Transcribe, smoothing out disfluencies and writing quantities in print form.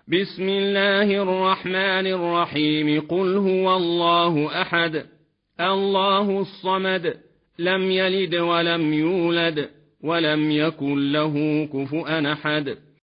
بسم الله الرحمن الرحيم. قل هو الله أحد الله الصمد لم يلد ولم يولد ولم يكن له كفؤا أحد.